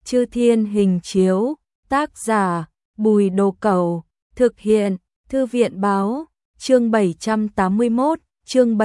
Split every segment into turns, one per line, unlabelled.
Chư Thiên Hình Chiếu, tác giả Bùi Đồ Cẩu, thực hiện Thư viện báo, chương 781, chương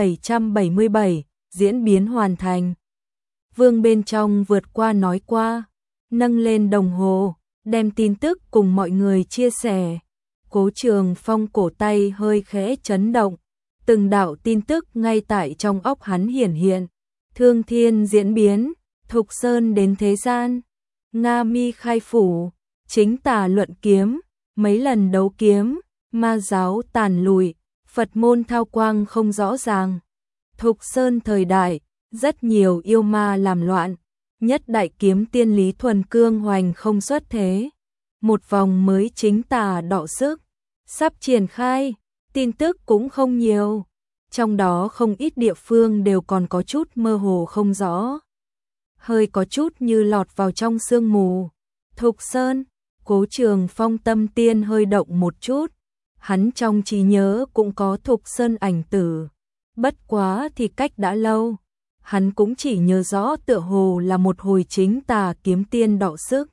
777, diễn biến hoàn thành. Vương bên trong vượt qua nói qua, nâng lên đồng hồ, đem tin tức cùng mọi người chia sẻ. Cố Trường Phong cổ tay hơi khẽ chấn động, từng đạo tin tức ngay tại trong óc hắn hiển hiện. Thương thiên diễn biến, Thục Sơn đến thế gian, Nga Mi khai phủ, chính tà luận kiếm, mấy lần đấu kiếm, ma giáo tàn lụi, Phật môn thao quang không rõ ràng. Thục Sơn thời đại, rất nhiều yêu ma làm loạn, nhất đại kiếm tiên Lý Thuần Cương hoành không xuất thế. Một vòng mới chính tà đọ sức, sắp triển khai, tin tức cũng không nhiều. Trong đó không ít địa phương đều còn có chút mơ hồ không rõ. Hơi có chút như lọt vào trong sương mù. Thục Sơn, Cố Trường Phong tâm tiên hơi động một chút. Hắn trong trí nhớ cũng có Thục Sơn ảnh tử. Bất quá thì cách đã lâu. Hắn cũng chỉ nhớ rõ tựa hồ là một hồi chính tà kiếm tiên đọ sức.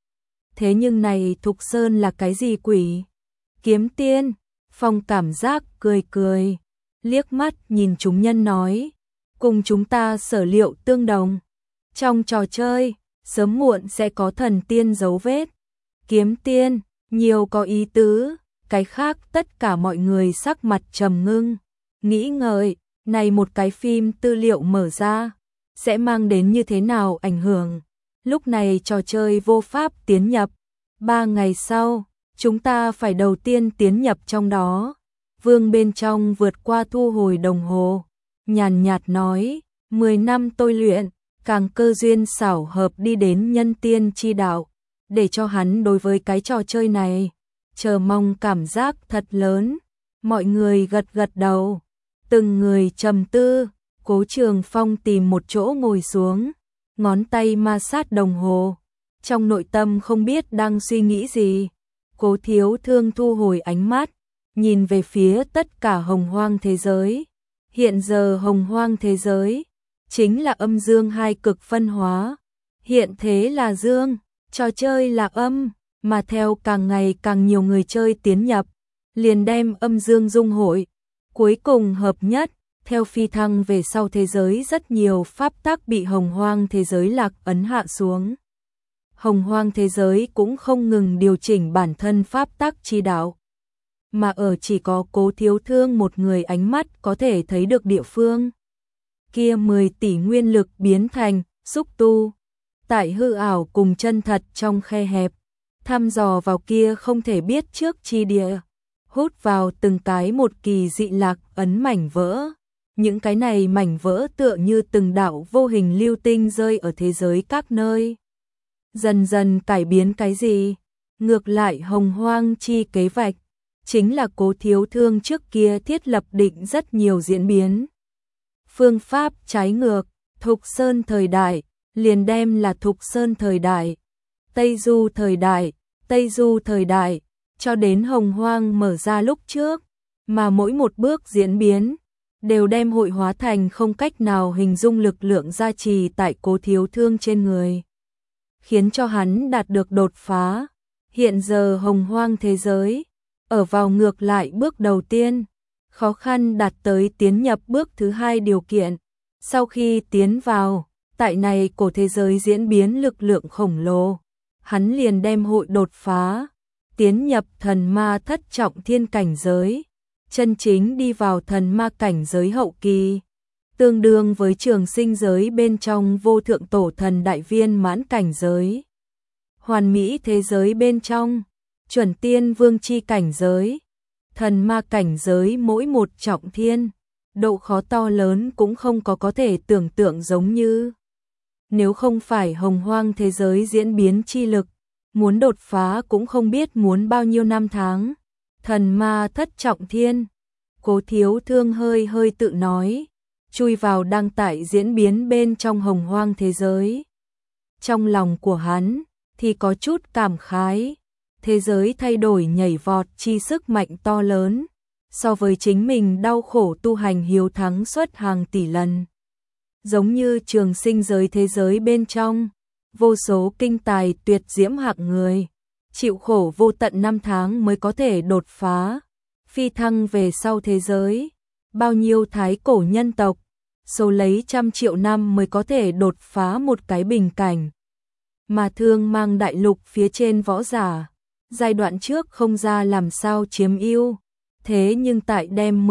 Thế nhưng này Thục Sơn là cái gì quỷ? Kiếm tiên, Phong cảm giác cười cười. Liếc mắt nhìn chúng nhân nói. Cùng chúng ta sở liệu tương đồng. Trong trò chơi, sớm muộn sẽ có thần tiên dấu vết. Kiếm tiên, nhiều có ý tứ. Cái khác tất cả mọi người sắc mặt trầm ngưng. Nghĩ ngợi, này một cái phim tư liệu mở ra, sẽ mang đến như thế nào ảnh hưởng. Lúc này trò chơi vô pháp tiến nhập. 3 ngày sau, chúng ta phải đầu tiên tiến nhập trong đó. Vương bên trong vượt qua thu hồi đồng hồ. Nhàn nhạt nói, 10 năm tôi luyện, càng cơ duyên xảo hợp đi đến nhân tiên chi đạo. Để cho hắn đối với cái trò chơi này, chờ mong cảm giác thật lớn. Mọi người gật gật đầu. Từng người trầm tư, Cố Trường Phong tìm một chỗ ngồi xuống, ngón tay ma sát đồng hồ. Trong nội tâm không biết đang suy nghĩ gì. Cố Thiếu Thương thu hồi ánh mắt, nhìn về phía tất cả hồng hoang thế giới. Hiện giờ hồng hoang thế giới chính là âm dương hai cực phân hóa. Hiện thế là dương, trò chơi là âm, mà theo càng ngày càng nhiều người chơi tiến nhập, liền đem âm dương dung hội, cuối cùng hợp nhất. Theo phi thăng về sau thế giới rất nhiều pháp tắc bị hồng hoang thế giới lạc ấn hạ xuống. Hồng hoang thế giới cũng không ngừng điều chỉnh bản thân pháp tắc chi đạo. Mà ở chỉ có Cố Thiếu Thương một người ánh mắt có thể thấy được địa phương. Kia 10 tỷ nguyên lực biến thành xúc tu. Tại hư ảo cùng chân thật trong khe hẹp. Thăm dò vào kia không thể biết trước chi địa. Hút vào từng cái một kỳ dị lạc ấn mảnh vỡ. Những cái này mảnh vỡ tựa như từng đạo vô hình lưu tinh rơi ở thế giới các nơi. Dần dần cải biến cái gì? Ngược lại hồng hoang chi kế vạch. Chính là Cố Thiếu Thương trước kia thiết lập định rất nhiều diễn biến. Phương pháp trái ngược, Thục Sơn thời đại, liền đem là Thục Sơn thời đại. Tây Du thời đại, Tây Du thời đại, cho đến hồng hoang mở ra lúc trước. Mà mỗi một bước diễn biến, đều đem hội hóa thành không cách nào hình dung lực lượng gia trì tại Cố Thiếu Thương trên người. Khiến cho hắn đạt được đột phá. Hiện giờ hồng hoang thế giới, ở vào ngược lại bước đầu tiên, khó khăn đạt tới tiến nhập bước thứ 2 điều kiện. Sau khi tiến vào, tại này cổ thế giới diễn biến lực lượng khổng lồ, hắn liền đem hội đột phá, tiến nhập thần ma thất trọng thiên cảnh giới, chân chính đi vào thần ma cảnh giới hậu kỳ, tương đương với trường sinh giới bên trong vô thượng tổ thần đại viên mãn cảnh giới. Hoàn mỹ thế giới bên trong, chuẩn tiên vương chi cảnh giới, thần ma cảnh giới mỗi một trọng thiên, độ khó to lớn cũng không có thể tưởng tượng giống như. Nếu không phải hồng hoang thế giới diễn biến chi lực, muốn đột phá cũng không biết muốn bao nhiêu năm tháng. Thần ma thất trọng thiên, Cố Thiếu Thương hơi hơi tự nói, chui vào đang tại diễn biến bên trong hồng hoang thế giới. Trong lòng của hắn thì có chút cảm khái. Thế giới thay đổi nhảy vọt chi sức mạnh to lớn, so với chính mình đau khổ tu hành hiếu thắng suốt hàng tỷ lần. Giống như trường sinh giới thế giới bên trong, vô số kinh tài tuyệt diễm hạng người, chịu khổ vô tận năm tháng mới có thể đột phá, phi thăng về sau thế giới, bao nhiêu thái cổ nhân tộc, số lấy trăm triệu năm mới có thể đột phá một cái bình cảnh. Mà Thương Mang đại lục phía trên võ giả, giai đoạn trước không ra làm sao chiếm ưu, thế nhưng tại đem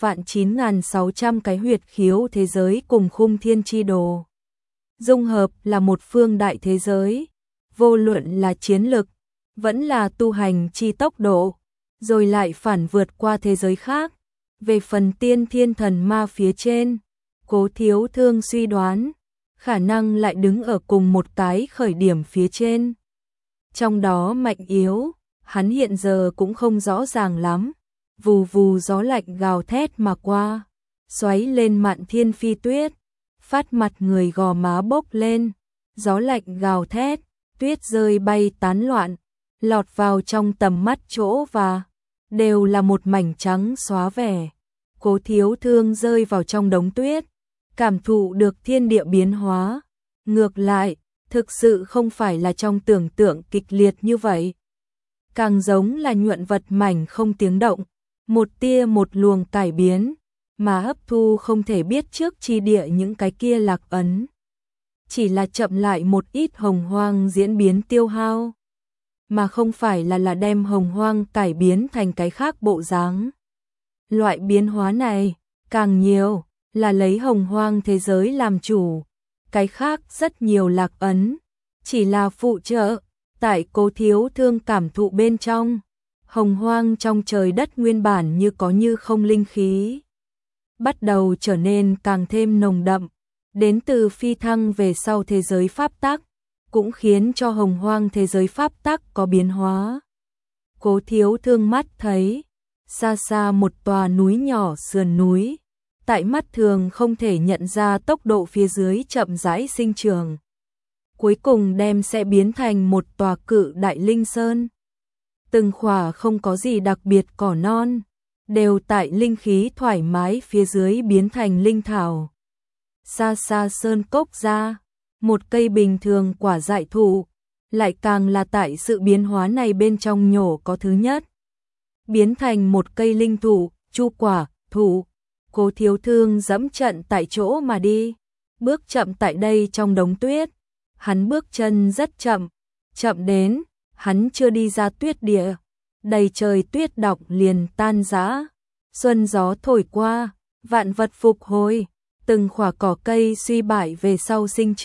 12.9.600 cái huyệt khiếu thế giới cùng khung thiên chi đồ dung hợp là một phương đại thế giới, vô luận là chiến lực, vẫn là tu hành chi tốc độ, rồi lại phản vượt qua thế giới khác. Về phần tiên thiên thần ma phía trên, Cố Thiếu Thương suy đoán, khả năng lại đứng ở cùng một cái khởi điểm phía trên. Trong đó mạnh yếu, hắn hiện giờ cũng không rõ ràng lắm. Vù vù gió lạnh gào thét mà qua, xoáy lên mạn thiên phi tuyết, phát mặt người gò má bốc lên, gió lạnh gào thét, tuyết rơi bay tán loạn, lọt vào trong tầm mắt chỗ và đều là một mảnh trắng xóa vẻ. Cố Thiếu Thương rơi vào trong đống tuyết, cảm thụ được thiên địa biến hóa. Ngược lại, thực sự không phải là trong tưởng tượng kịch liệt như vậy. Càng giống là nhuận vật mảnh không tiếng động, một tia một luồng cải biến, mà hấp thu không thể biết trước chi địa những cái kia lạc ấn. Chỉ là chậm lại một ít hồng hoang diễn biến tiêu hao, mà không phải là đem hồng hoang cải biến thành cái khác bộ dáng. Loại biến hóa này, càng nhiều, là lấy hồng hoang thế giới làm chủ, cái khác rất nhiều lạc ấn, chỉ là phụ trợ, tại Cố Thiếu Thương cảm thụ bên trong. Hồng hoang trong trời đất nguyên bản như có như không linh khí, bắt đầu trở nên càng thêm nồng đậm, đến từ phi thăng về sau thế giới pháp tắc, cũng khiến cho hồng hoang thế giới pháp tắc có biến hóa. Cố Thiếu Thương mắt thấy, xa xa một tòa núi nhỏ sườn núi, tại mắt thường không thể nhận ra tốc độ phía dưới chậm rãi sinh trưởng. Cuối cùng đem sẽ biến thành một tòa cự đại linh sơn. Từng khỏa không có gì đặc biệt cỏ non, đều tại linh khí thoải mái phía dưới biến thành linh thảo. Xa xa sơn cốc ra, một cây bình thường quả dại thụ, lại càng là tại sự biến hóa này bên trong nhổ có thứ nhất. Biến thành một cây linh thụ, chu quả, thụ. Cố Thiếu Thương dẫm trận tại chỗ mà đi, bước chậm tại đây trong đống tuyết. Hắn bước chân rất chậm, chậm đến, hắn chưa đi ra tuyết địa, đầy trời tuyết đọng liền tan rã. Xuân gió thổi qua, vạn vật phục hồi, từng khỏa cỏ cây suy bại về sau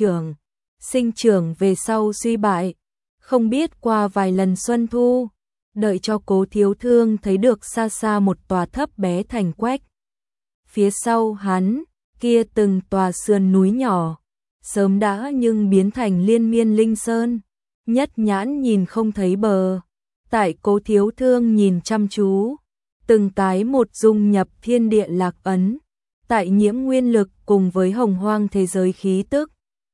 sinh trưởng về sau suy bại. Không biết qua vài lần xuân thu, đợi cho Cố Thiếu Thương thấy được xa xa một tòa thấp bé thành quách. Phía sau hắn, kia từng tòa sườn núi nhỏ, sớm đã nhưng biến thành liên miên linh sơn, nhất nhãn nhìn không thấy bờ. Tại Cố Thiếu Thương nhìn chăm chú, từng cái một dung nhập thiên địa lạc ấn, tại nhiễm nguyên lực cùng với hồng hoang thế giới khí tức,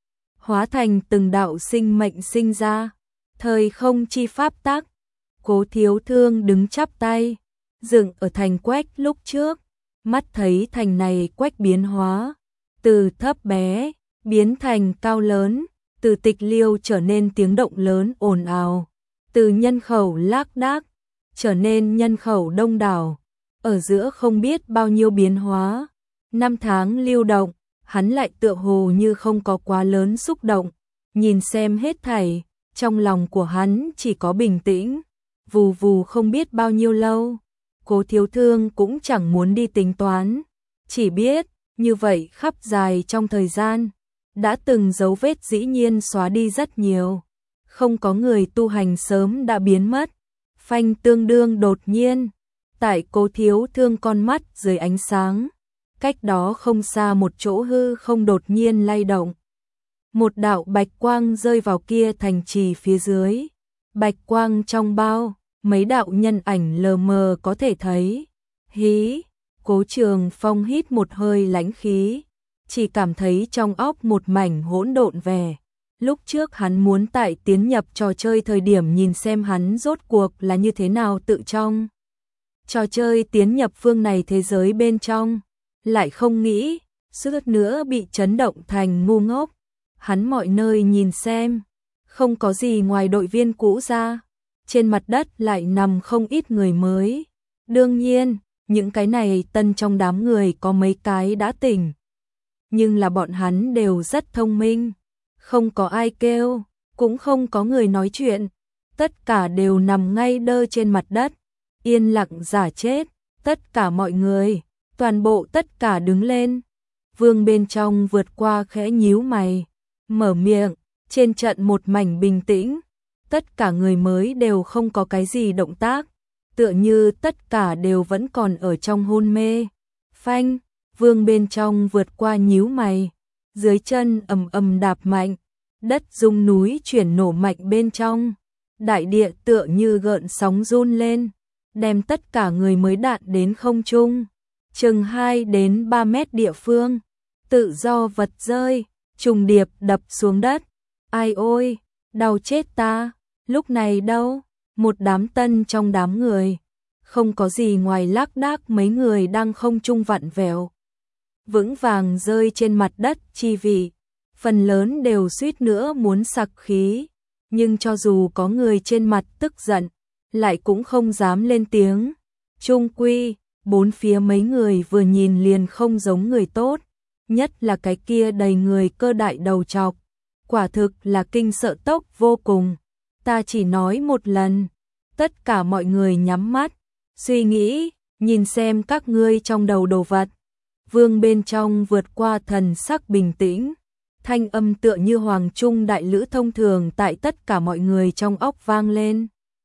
hóa thành từng đạo sinh mệnh sinh ra, thời không chi pháp tắc. Cố Thiếu Thương đứng chắp tay, dựng ở thành quách lúc trước, mắt thấy thành này quách biến hóa, từ thấp bé biến thành cao lớn, từ tịch liêu trở nên tiếng động lớn ồn ào, từ nhân khẩu lác đác trở nên nhân khẩu đông đảo, ở giữa không biết bao nhiêu biến hóa. Năm tháng lưu động, hắn lại tựa hồ như không có quá lớn xúc động, nhìn xem hết thảy, trong lòng của hắn chỉ có bình tĩnh. Vù vù không biết bao nhiêu lâu, Cố Thiếu Thương cũng chẳng muốn đi tính toán, chỉ biết như vậy khắp dài trong thời gian, đã từng dấu vết dĩ nhiên xóa đi rất nhiều, không có người tu hành sớm đã biến mất. Phanh tương đương đột nhiên, tại Cố Thiếu Thương con mắt dưới ánh sáng, cách đó không xa một chỗ hư không đột nhiên lay động. Một đạo bạch quang rơi vào kia thành trì phía dưới, bạch quang trong bao, mấy đạo nhân ảnh lờ mờ có thể thấy. Hí, Cố Trường Phong hít một hơi lãnh khí, chỉ cảm thấy trong óc một mảnh hỗn độn vẻ. Lúc trước hắn muốn tại tiến nhập trò chơi thời điểm nhìn xem hắn rốt cuộc là như thế nào tự trong trò chơi tiến nhập phương này thế giới bên trong, lại không nghĩ, suýt nữa bị chấn động thành ngu ngốc. Hắn mọi nơi nhìn xem, Không có gì ngoài đội viên cũ ra, trên mặt đất lại nằm không ít người mới. Đương nhiên, những cái này tân trong đám người có mấy cái đã tỉnh. Nhưng là bọn hắn đều rất thông minh, không có ai kêu, cũng không có người nói chuyện. Tất cả đều nằm ngay đơ trên mặt đất, yên lặng giả chết. Tất cả mọi người, toàn bộ tất cả đứng lên. Vương bên trong vượt qua khẽ nhíu mày, mở miệng, trên trận một mảnh bình tĩnh. Tất cả người mới đều không có cái gì động tác, tựa như tất cả đều vẫn còn ở trong hôn mê. Phanh, Vương bên trong vượt qua nhíu mày, dưới chân ầm ầm đạp mạnh, đất rung núi chuyển nổ mạnh bên trong. Đại địa tựa như gợn sóng run lên, đem tất cả người mới đạn đến không trung, chừng 2 đến 3 mét địa phương, tự do vật rơi, trùng điệp đập xuống đất. Ai ôi, đau chết ta, lúc này đâu, một đám tân trong đám người, không có gì ngoài lác đác mấy người đang không trung vặn vẹo, vững vàng rơi trên mặt đất chi vị, phần lớn đều suýt nữa muốn sặc khí, nhưng cho dù có người trên mặt tức giận, lại cũng không dám lên tiếng. Chung quy, bốn phía mấy người vừa nhìn liền không giống người tốt, nhất là cái kia đầy người cơ đại đầu trọc, quả thực là kinh sợ tốc vô cùng. Ta chỉ nói một lần, tất cả mọi người nhắm mắt, suy nghĩ, nhìn xem các ngươi trong đầu đồ vật. Vương bên trong vượt qua thần sắc bình tĩnh, thanh âm tựa như hoàng trung đại lữ thông thường tại tất cả mọi người trong óc vang lên.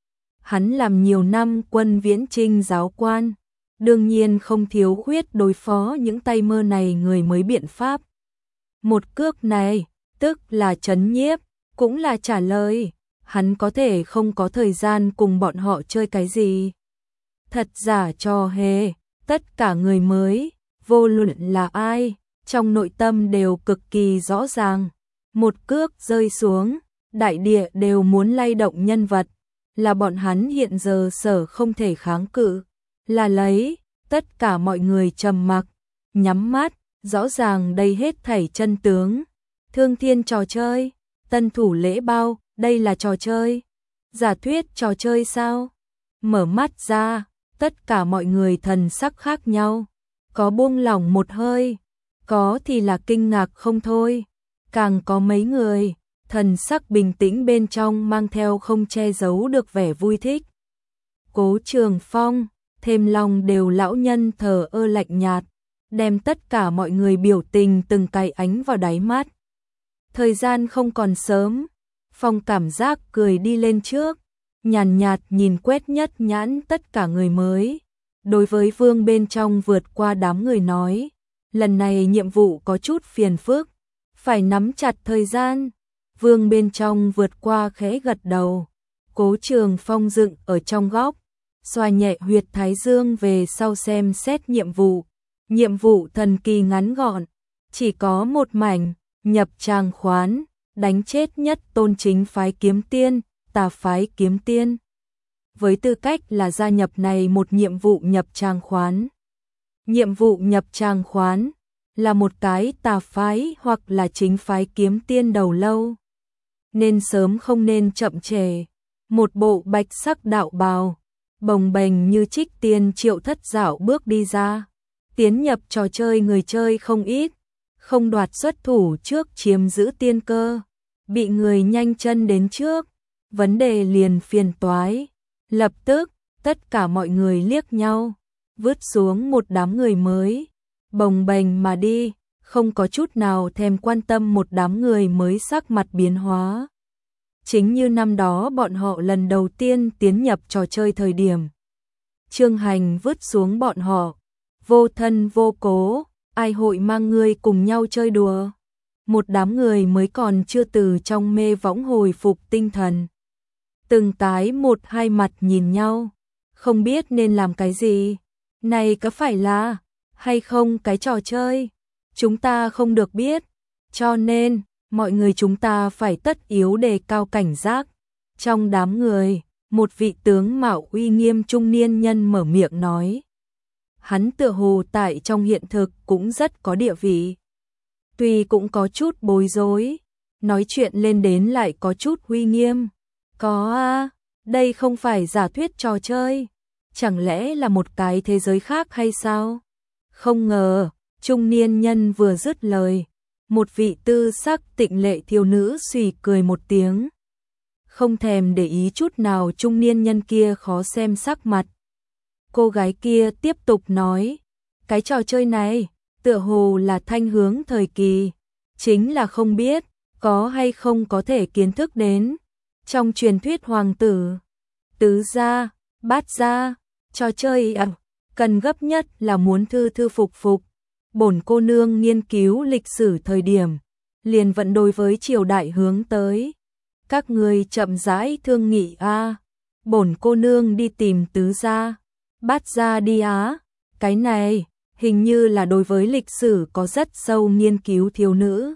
Hắn làm nhiều năm quân viễn trinh giáo quan, đương nhiên không thiếu khuyết đối phó những tay mơ này người mới biện pháp. Một cước này, tức là trấn nhiếp, cũng là trả lời, hắn có thể không có thời gian cùng bọn họ chơi cái gì. Thật giả trò hề, tất cả người mới, vô luận là ai, trong nội tâm đều cực kỳ rõ ràng. Một cước rơi xuống, đại địa đều muốn lay động nhân vật, là bọn hắn hiện giờ sở không thể kháng cự, là lấy. Tất cả mọi người trầm mặc, nhắm mắt, rõ ràng đây hết thảy chân tướng. Thương thiên trò chơi, tân thủ lễ bao, đây là trò chơi, giả thuyết trò chơi sao? Mở mắt ra, tất cả mọi người thần sắc khác nhau, có buông lỏng một hơi, có thì là kinh ngạc không thôi, càng có mấy người, thần sắc bình tĩnh bên trong mang theo không che giấu được vẻ vui thích. Cố Trường Phong, thêm lòng đều lão nhân thờ ơ lạnh nhạt, đem tất cả mọi người biểu tình từng cái ánh vào đáy mắt. Thời gian không còn sớm, Phong cảm giác cười đi lên trước, nhàn nhạt nhìn quét nhất nhãn tất cả người mới. Đối với Vương bên trong vượt qua đám người nói, lần này nhiệm vụ có chút phiền phức, phải nắm chặt thời gian. Vương bên trong vượt qua khẽ gật đầu, Cố Trường Phong dựng ở trong góc, xoa nhẹ huyệt thái dương về sau xem xét nhiệm vụ. Nhiệm vụ thần kỳ ngắn gọn, chỉ có một mảnh, nhập tràng khoán, đánh chết nhất tôn chính phái kiếm tiên, tà phái kiếm tiên. Với tư cách là gia nhập này một nhiệm vụ nhập tràng khoán. Nhiệm vụ nhập tràng khoán là một cái tà phái hoặc là chính phái kiếm tiên đầu lâu. Nên sớm không nên chậm trễ. Một bộ bạch sắc đạo bào, bồng bềnh như trích tiên Triệu Thất dạo bước đi ra. Tiến nhập trò chơi người chơi không ít, không đoạt xuất thủ trước chiếm giữ tiên cơ, bị người nhanh chân đến trước, vấn đề liền phiền toái. Lập tức, tất cả mọi người liếc nhau, vứt xuống một đám người mới, bồng bềnh mà đi, không có chút nào thèm quan tâm một đám người mới sắc mặt biến hóa. Chính như năm đó bọn họ lần đầu tiên tiến nhập trò chơi thời điểm. Trương Hành vứt xuống bọn họ, vô thân vô cố, ai hội mang ngươi cùng nhau chơi đùa. Một đám người mới còn chưa từ trong mê võng hồi phục tinh thần. Từng cái một hai mặt nhìn nhau, không biết nên làm cái gì. Này có phải là, hay không cái trò chơi, chúng ta không được biết, cho nên, mọi người chúng ta phải tất yếu đề cao cảnh giác. Trong đám người, một vị tướng mạo uy nghiêm trung niên nhân mở miệng nói. Hắn tựa hồ tại trong hiện thực cũng rất có địa vị. Tuy cũng có chút bối rối, nói chuyện lên đến lại có chút uy nghiêm. Có a, đây không phải giả thuyết trò chơi, chẳng lẽ là một cái thế giới khác hay sao? Không ngờ, trung niên nhân vừa dứt lời, một vị tư sắc tịnh lệ thiếu nữ xùy cười một tiếng. Không thèm để ý chút nào trung niên nhân kia khó xem sắc mặt. Cô gái kia tiếp tục nói, cái trò chơi này, tựa hồ là thanh hướng thời kỳ, chính là không biết, có hay không có thể kiến thức đến. Trong truyền thuyết hoàng tử, tứ gia, bát gia, trò chơi cần gấp nhất là muốn thư thư phục phục. Bổn cô nương nghiên cứu lịch sử thời điểm, liền vận đối với triều đại hướng tới. Các người chậm rãi thương nghị a. Bổn cô nương đi tìm tứ gia, bát gia đi á. Cái này, hình như là đối với lịch sử có rất sâu nghiên cứu thiếu nữ.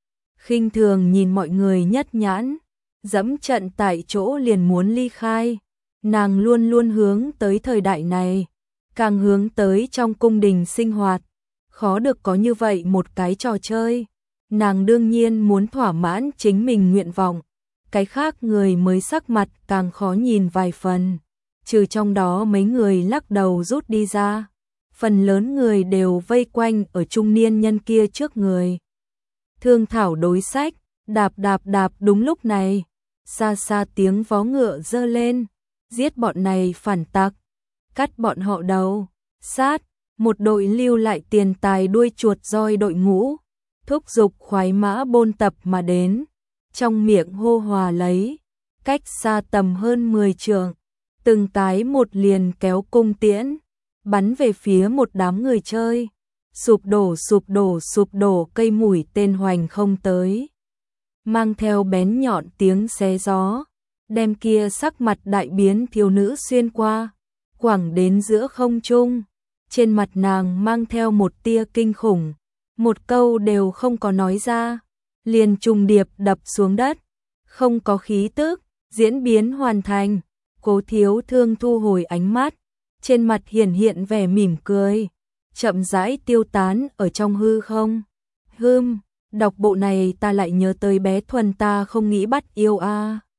Khinh thường nhìn mọi người nhất nhãn, dẫm trận tại chỗ liền muốn ly khai. Nàng luôn luôn hướng tới thời đại này, càng hướng tới trong cung đình sinh hoạt. Khó được có như vậy một cái trò chơi. Nàng đương nhiên muốn thỏa mãn chính mình nguyện vọng. Cái khác người mới sắc mặt càng khó nhìn vài phần. Trừ trong đó mấy người lắc đầu rút đi ra. Phần lớn người đều vây quanh ở trung niên nhân kia trước người. Thương thảo đối sách, đạp đạp đạp. Đúng lúc này, xa xa tiếng vó ngựa giơ lên. Giết bọn này phản tặc, cắt bọn họ đầu, sát. Một đội lưu lại tiền tài đuôi chuột roi đội ngũ, thúc giục khoái mã bôn tập mà đến, trong miệng hô hòa lấy, cách xa tầm hơn 10 trượng, từng cái một liền kéo cung tiễn, bắn về phía một đám người chơi, sụp đổ sụp đổ sụp đổ, cây mũi tên hoành không tới, mang theo bén nhọn tiếng xé gió, đem kia sắc mặt đại biến thiếu nữ xuyên qua, quẳng đến giữa không trung. Trên mặt nàng mang theo một tia kinh khủng, một câu đều không có nói ra, liền trùng điệp đập xuống đất, không có khí tức, diễn biến hoàn thành. Cố Thiếu Thương thu hồi ánh mắt, trên mặt hiển hiện vẻ mỉm cười, chậm rãi tiêu tán ở trong hư không. Đọc bộ này ta lại nhớ tới bé Thuần ta không nghĩ bắt yêu a.